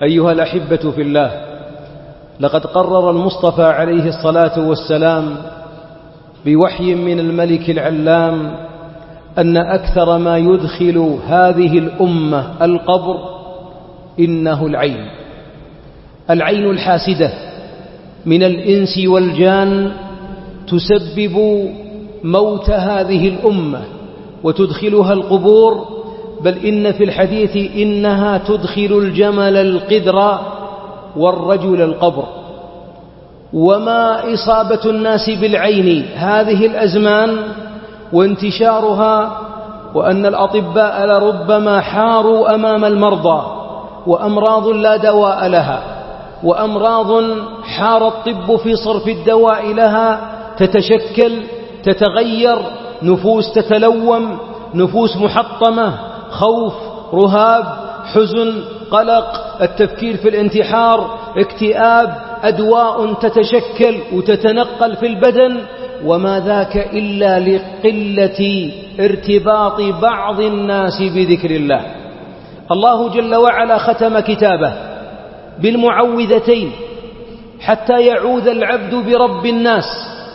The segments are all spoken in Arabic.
أيها الأحبة في الله، لقد قرر المصطفى عليه الصلاة والسلام بوحي من الملك العلام أن أكثر ما يدخل هذه الأمة القبر إنه العين الحاسدة من الإنس والجان تسبب موت هذه الأمة وتدخلها القبور، بل إن في الحديث إنها تدخل الجمل القدر والرجل القبر. وما إصابة الناس بالعين هذه الأزمان وانتشارها، وأن الأطباء لربما حاروا أمام المرضى، وأمراض لا دواء لها، وأمراض حار الطب في صرف الدواء لها، تتشكل، تتغير، نفوس تتلوم، نفوس محطمة، خوف، رهاب، حزن، قلق، التفكير في الانتحار، اكتئاب، أدواء تتشكل وتتنقل في البدن، وما ذاك إلا لقلة ارتباط بعض الناس بذكر الله. الله جل وعلا ختم كتابه بالمعوذتين حتى يعوذ العبد برب الناس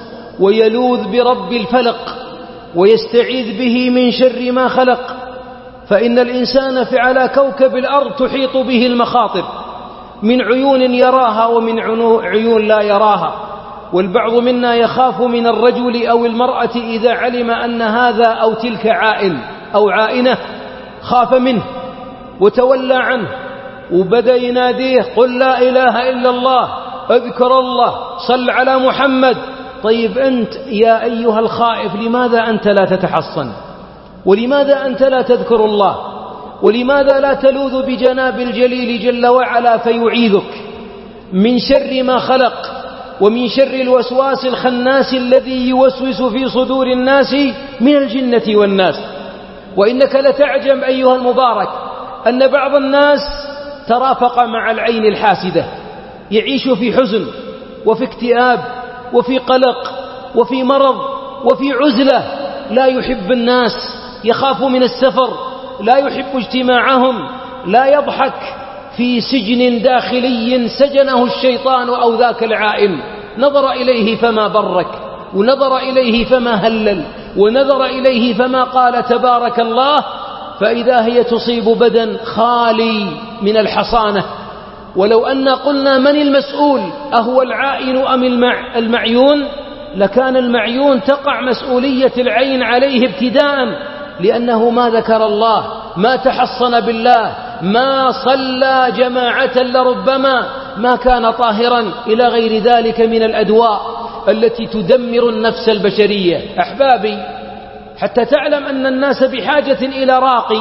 ويلوذ برب الفلق ويستعيذ به من شر ما خلق. فإن الإنسان على كوكب الأرض تحيط به المخاطر من عيون يراها ومن عيون لا يراها، والبعض منا يخاف من الرجل أو المرأة إذا علم أن هذا أو تلك عائن أو عائنة، خاف منه وتولى عنه وبدأ يناديه: قل لا إله إلا الله، اذكر الله، صل على محمد. طيب أنت يا أيها الخائف، لماذا أنت لا تتحصن؟ ولماذا أنت لا تذكر الله؟ ولماذا لا تلوذ بجناب الجليل جل وعلا فيعيذك من شر ما خلق ومن شر الوسواس الخناس الذي يوسوس في صدور الناس من الجنة والناس؟ وإنك لتعجب أيها المبارك أن بعض الناس ترافق مع العين الحاسدة، يعيش في حزن وفي اكتئاب وفي قلق وفي مرض وفي عزلة، لا يحب الناس، يخاف من السفر، لا يحب اجتماعهم، لا يضحك، في سجن داخلي سجنه الشيطان أو ذاك العائن. نظر إليه فما برك، ونظر إليه فما هلل، ونظر إليه فما قال تبارك الله، فإذا هي تصيب بدن خالي من الحصانة. ولو أن قلنا من المسؤول، أهو العائن أم المعيون، لكان المعيون تقع مسؤولية العين عليه ابتداء، لأنه ما ذكر الله، ما تحصن بالله، ما صلى جماعة، لربما ما كان طاهرا، إلى غير ذلك من الأدواء التي تدمر النفس البشرية. أحبابي، حتى تعلم أن الناس بحاجة إلى راقي،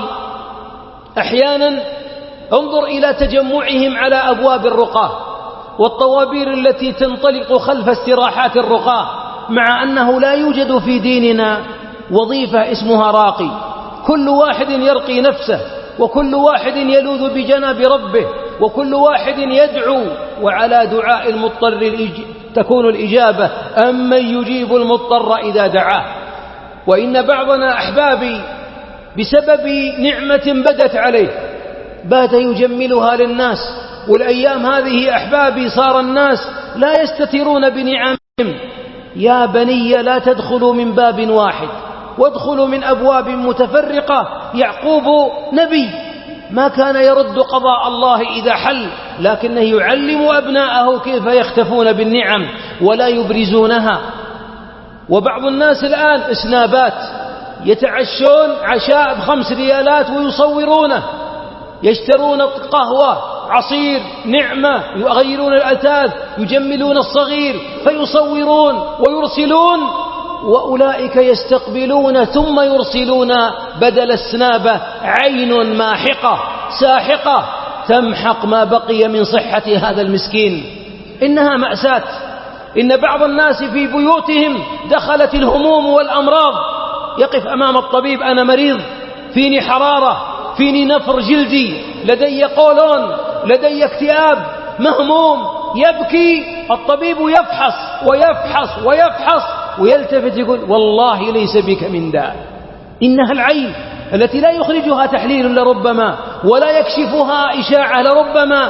أحيانا انظر إلى تجمعهم على أبواب الرقاة والطوابير التي تنطلق خلف استراحات الرقاة، مع أنه لا يوجد في ديننا وظيفة اسمها راقي. كل واحد يرقي نفسه، وكل واحد يلوذ بجناب ربه، وكل واحد يدعو، وعلى دعاء المضطر تكون الإجابة: أمن يجيب المضطر إذا دعاه. وإن بعضنا أحبابي بسبب نعمة بدت عليه بات يجملها للناس، والأيام هذه أحبابي صار الناس لا يستترون بنعمهم. يا بني لا تدخلوا من باب واحد وادخلوا من أبواب متفرقة. يعقوب نبي ما كان يرد قضاء الله إذا حل، لكنه يعلم أبناءه كيف يختفون بالنعم ولا يبرزونها. وبعض الناس الآن إسنابات، يتعشون عشاء ب5 ريالات ويصورونه، يشترون قهوة، عصير، نعمة، يغيرون الأثاث، يجملون الصغير فيصورون ويرسلون، وأولئك يستقبلون ثم يرسلون بدل السنابة عين ماحقة ساحقة تمحق ما بقي من صحة هذا المسكين. إنها مأساة. إن بعض الناس في بيوتهم دخلت الهموم والأمراض، يقف أمام الطبيب: أنا مريض، فيني حرارة، فيني نفر جلدي، لدي قولون، لدي اكتئاب، مهموم، يبكي. الطبيب يفحص ويفحص ويفحص ويلتفت يقول: والله ليس بك من داء. إنها العين التي لا يخرجها تحليل لربما، ولا يكشفها إشاعة لربما،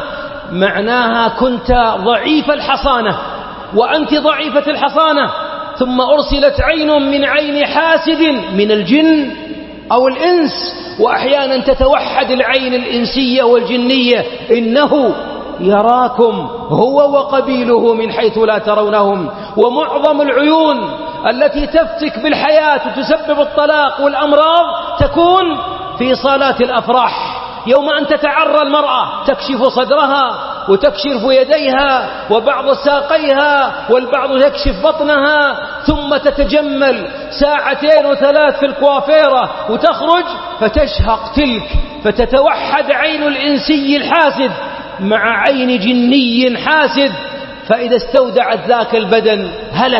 معناها كنت ضعيف الحصانة وأنت ضعيفة الحصانة، ثم أرسلت عين من عين حاسد من الجن أو الإنس، وأحيانا تتوحد العين الإنسية والجنية، إنه يراكم هو وقبيله من حيث لا ترونهم. ومعظم العيون التي تفتك بالحياة وتسبب الطلاق والأمراض تكون في صالات الأفراح، يوم أن تتعرى المرأة تكشف صدرها وتكشف يديها وبعض ساقيها، والبعض يكشف بطنها، ثم تتجمل ساعتين وثلاث في الكوافيرة وتخرج فتشهق تلك، فتتوحد عين الإنسي الحاسد مع عين جني حاسد، فإذا استودعت ذاك البدن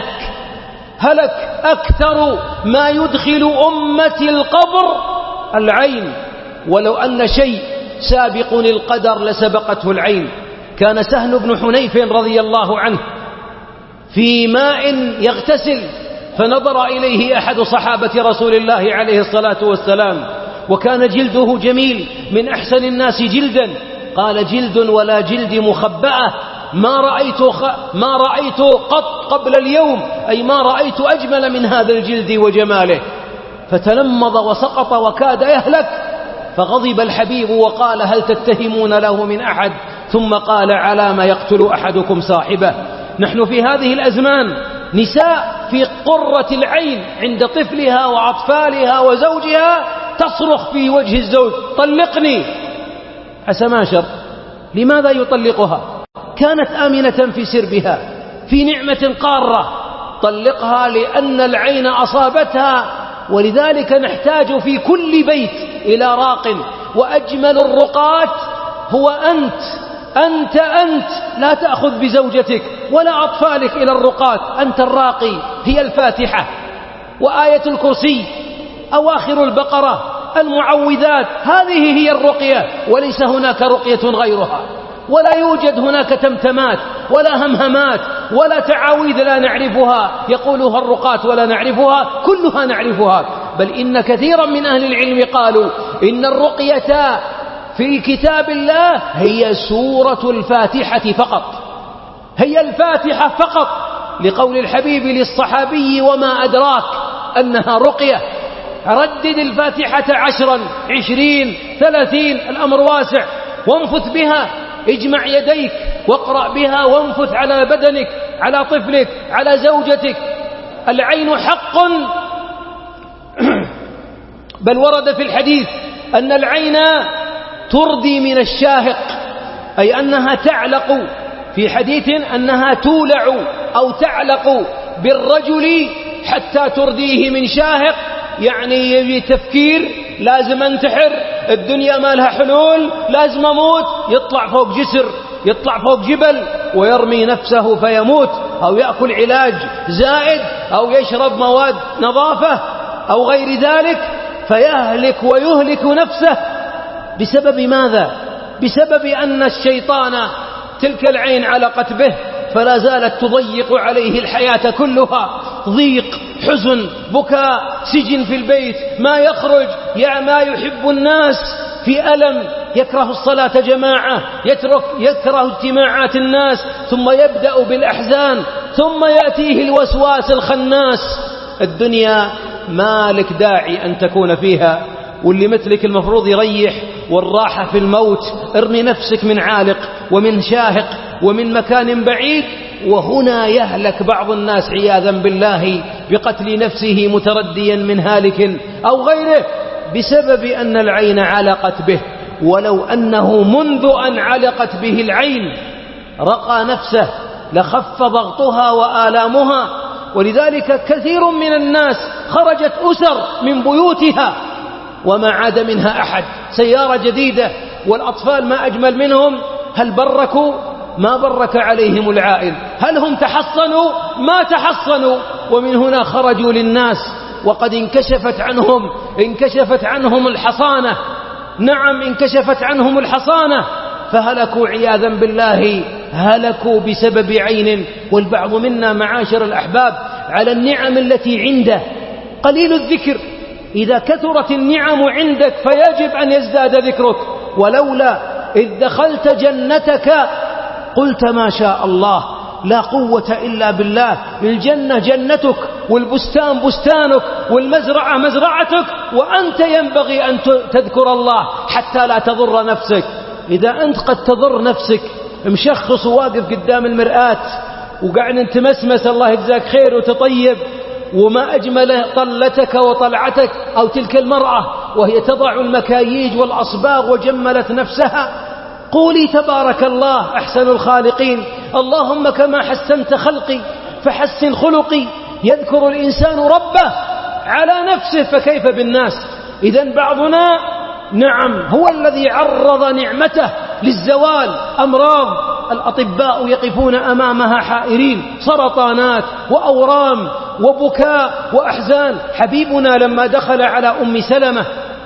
هلك. أكثر ما يدخل أمتي القبر العين، ولو أن شيء سابق القدر لسبقته العين. كان سهل بن حنيف رضي الله عنه في ماء يغتسل، فنظر إليه أحد صحابة رسول الله عليه الصلاة والسلام، وكان جلده جميل من أحسن الناس جلدا، قال: جلد ولا جلد مخبأة، ما رأيت قط قبل اليوم، أي ما رأيت أجمل من هذا الجلد وجماله. فتلمض وسقط وكاد يهلك، فغضب الحبيب وقال: هل تتهمون له من أحد؟ ثم قال: على ما يقتل أحدكم صاحبه. نحن في هذه الأزمان نساء في قرة العين عند طفلها وأطفالها وزوجها تصرخ في وجه الزوج: طلقني. عسماشر، لماذا يطلقها؟ كانت آمنة في سربها في نعمة قارة، طلقها لأن العين أصابتها. ولذلك نحتاج في كل بيت إلى راق، وأجمل الرقات هو أنت لا تأخذ بزوجتك ولا أطفالك إلى الرقات، أنت الراقي. هي الفاتحة وآية الكرسي، أواخر البقرة، المعوذات، هذه هي الرقية، وليس هناك رقية غيرها، ولا يوجد هناك تمتمات ولا همهمات ولا تعاويذ لا نعرفها يقولها الرقاة ولا نعرفها، كلها نعرفها. بل إن كثيرا من أهل العلم قالوا إن الرقية في كتاب الله هي سورة الفاتحة فقط، هي الفاتحة فقط، لقول الحبيب للصحابي: وما أدراك أنها رقية. ردد الفاتحة 10 20 30، الأمر واسع، وانفث بها، اجمع يديك واقرأ بها وانفث على بدنك، على طفلك، على زوجتك. العين حق، بل ورد في الحديث أن العين تردي من الشاهق، أي أنها تعلق، في حديث أنها تولع أو تعلق بالرجل حتى ترديه من شاهق، يعني يجي تفكير لازم انتحر، الدنيا ما لها حلول، لازم اموت، يطلع فوق جسر، يطلع فوق جبل ويرمي نفسه فيموت، أو يأكل علاج زائد، أو يشرب مواد نظافة أو غير ذلك فيهلك ويهلك نفسه. بسبب ماذا؟ بسبب أن الشيطان تلك العين علقت به، فلا زالت تضيق عليه الحياة كلها، ضيق، حزن، بكاء، سجن في البيت، ما يخرج، ما يحب الناس، في ألم، يكره الصلاة جماعة، يكره اجتماعات الناس، ثم يبدأ بالأحزان، ثم يأتيه الوسواس الخناس. الدنيا ما لك داعي أن تكون فيها، واللي مثلك المفروض يريح، والراحة في الموت. ارمي نفسك من عالق ومن شاهق ومن مكان بعيد. وهنا يهلك بعض الناس عياذا بالله بقتل نفسه مترديا من هالك أو غيره بسبب أن العين علقت به. ولو أنه منذ أن علقت به العين رقى نفسه لخف ضغطها وآلامها. ولذلك كثير من الناس خرجت أسر من بيوتها وما عاد منها أحد، سيارة جديدة، والأطفال ما أجمل منهم. هل بركوا؟ ما برك عليهم العائل. هل هم تحصنوا؟ ما تحصنوا. ومن هنا خرجوا للناس وقد انكشفت عنهم الحصانة. نعم، انكشفت عنهم الحصانة، فهلكوا عياذا بالله، هلكوا بسبب عين. والبعض منا معاشر الأحباب على النعم التي عنده قليل الذكر. إذا كثرت النعم عندك فيجب أن يزداد ذكرك. ولولا إذ دخلت جنتك قلت ما شاء الله لا قوة إلا بالله. الجنة جنتك والبستان بستانك والمزرعة مزرعتك، وأنت ينبغي أن تذكر الله حتى لا تضر نفسك. إذا أنت قد تضر نفسك مشخص وواقف قدام المرآة وقاعد انت مسمس الله يجزاك خير وتطيب، وما أجمل طلتك وطلعتك أو تلك المرأة وهي تضع المكاييج والأصباغ وجملت نفسها، قولي تبارك الله أحسن الخالقين، اللهم كما حسنت خلقي فحسن خلقي. يذكر الإنسان ربه على نفسه فكيف بالناس؟ إذن بعضنا نعم هو الذي عرض نعمته للزوال. أمراض الأطباء يقفون أمامها حائرين، سرطانات وأورام وبكاء وأحزان. حبيبنا لما دخل على أم سلمة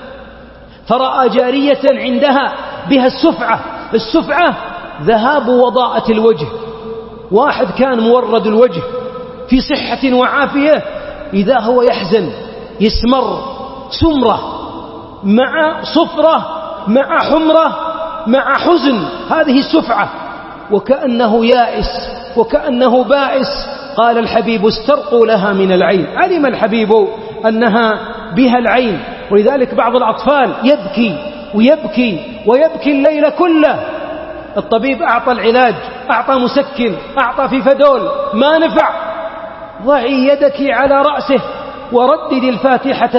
فرأى جارية عندها بها السفعة ذهاب وضاءة الوجه. واحد كان مورد الوجه في صحة وعافية، إذا هو يحزن يسمر سمرة مع صفرة مع حمرة مع حزن، هذه السفعة، وكأنه يائس وكأنه بائس. قال الحبيب استرقوا لها من العين. علم الحبيب أنها بها العين، ولذلك بعض الأطفال يبكي ويبكي ويبكي الليل كله. الطبيب أعطى العلاج، أعطى مسكن، أعطى فيفادول، ما نفع. ضعي يدك على رأسه وردد الفاتحة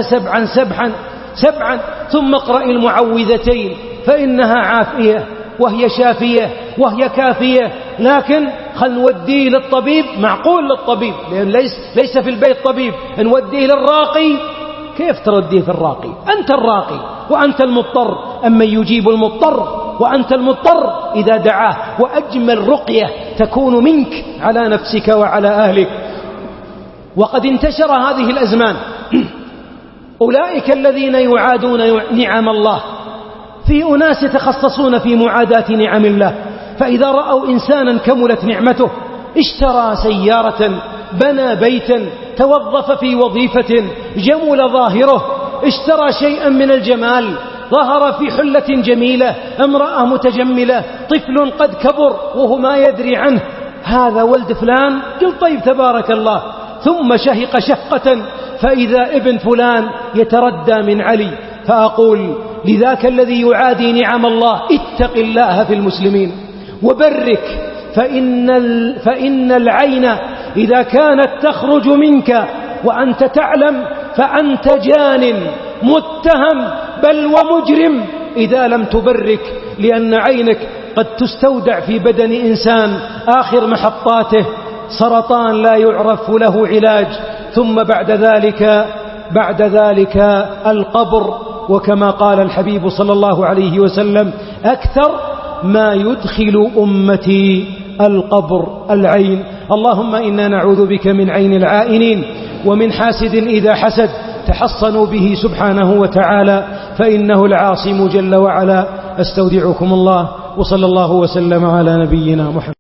سبعا ثم اقرأ المعوذتين فإنها عافية وهي شافية وهي كافية. لكن خل نوديه للطبيب، معقول للطبيب لأن ليس في البيت طبيب، نوديه للراقي. كيف ترديه في الراقي؟ أنت الراقي وأنت المضطر، أما يجيب المضطر وأنت المضطر إذا دعاه. وأجمل رقية تكون منك على نفسك وعلى أهلك. وقد انتشر هذه الأزمان أولئك الذين يعادون نعم الله، في أناس يتخصصون في معاداة نعم الله. فإذا رأوا إنسانا كملت نعمته، اشترى سيارة، بنى بيتا، توظف في وظيفة، جمل ظاهره، اشترى شيئا من الجمال، ظهر في حلة جميلة، امرأة متجملة، طفل قد كبر وهو ما يدري عنه، هذا ولد فلان، قل طيب تبارك الله. ثم شهق شهقة فإذا ابن فلان يتردى من علي. فأقول لذاك الذي يعادي نعم الله اتق الله في المسلمين وبرك، فإن العين إذا كانت تخرج منك وأنت تعلم فأنت جان متهم بل ومجرم إذا لم تبرك، لأن عينك قد تستودع في بدن إنسان آخر محطاته سرطان لا يعرف له علاج، ثم بعد ذلك القبر. وكما قال الحبيب صلى الله عليه وسلم أكثر ما يدخل أمتي القبر العين. اللهم إنا نعوذ بك من عين العائنين ومن حاسد إذا حسد، تحصنوا به سبحانه وتعالى فإنه العاصم جل وعلا. أستودعكم الله وصلى الله وسلم على نبينا محمد.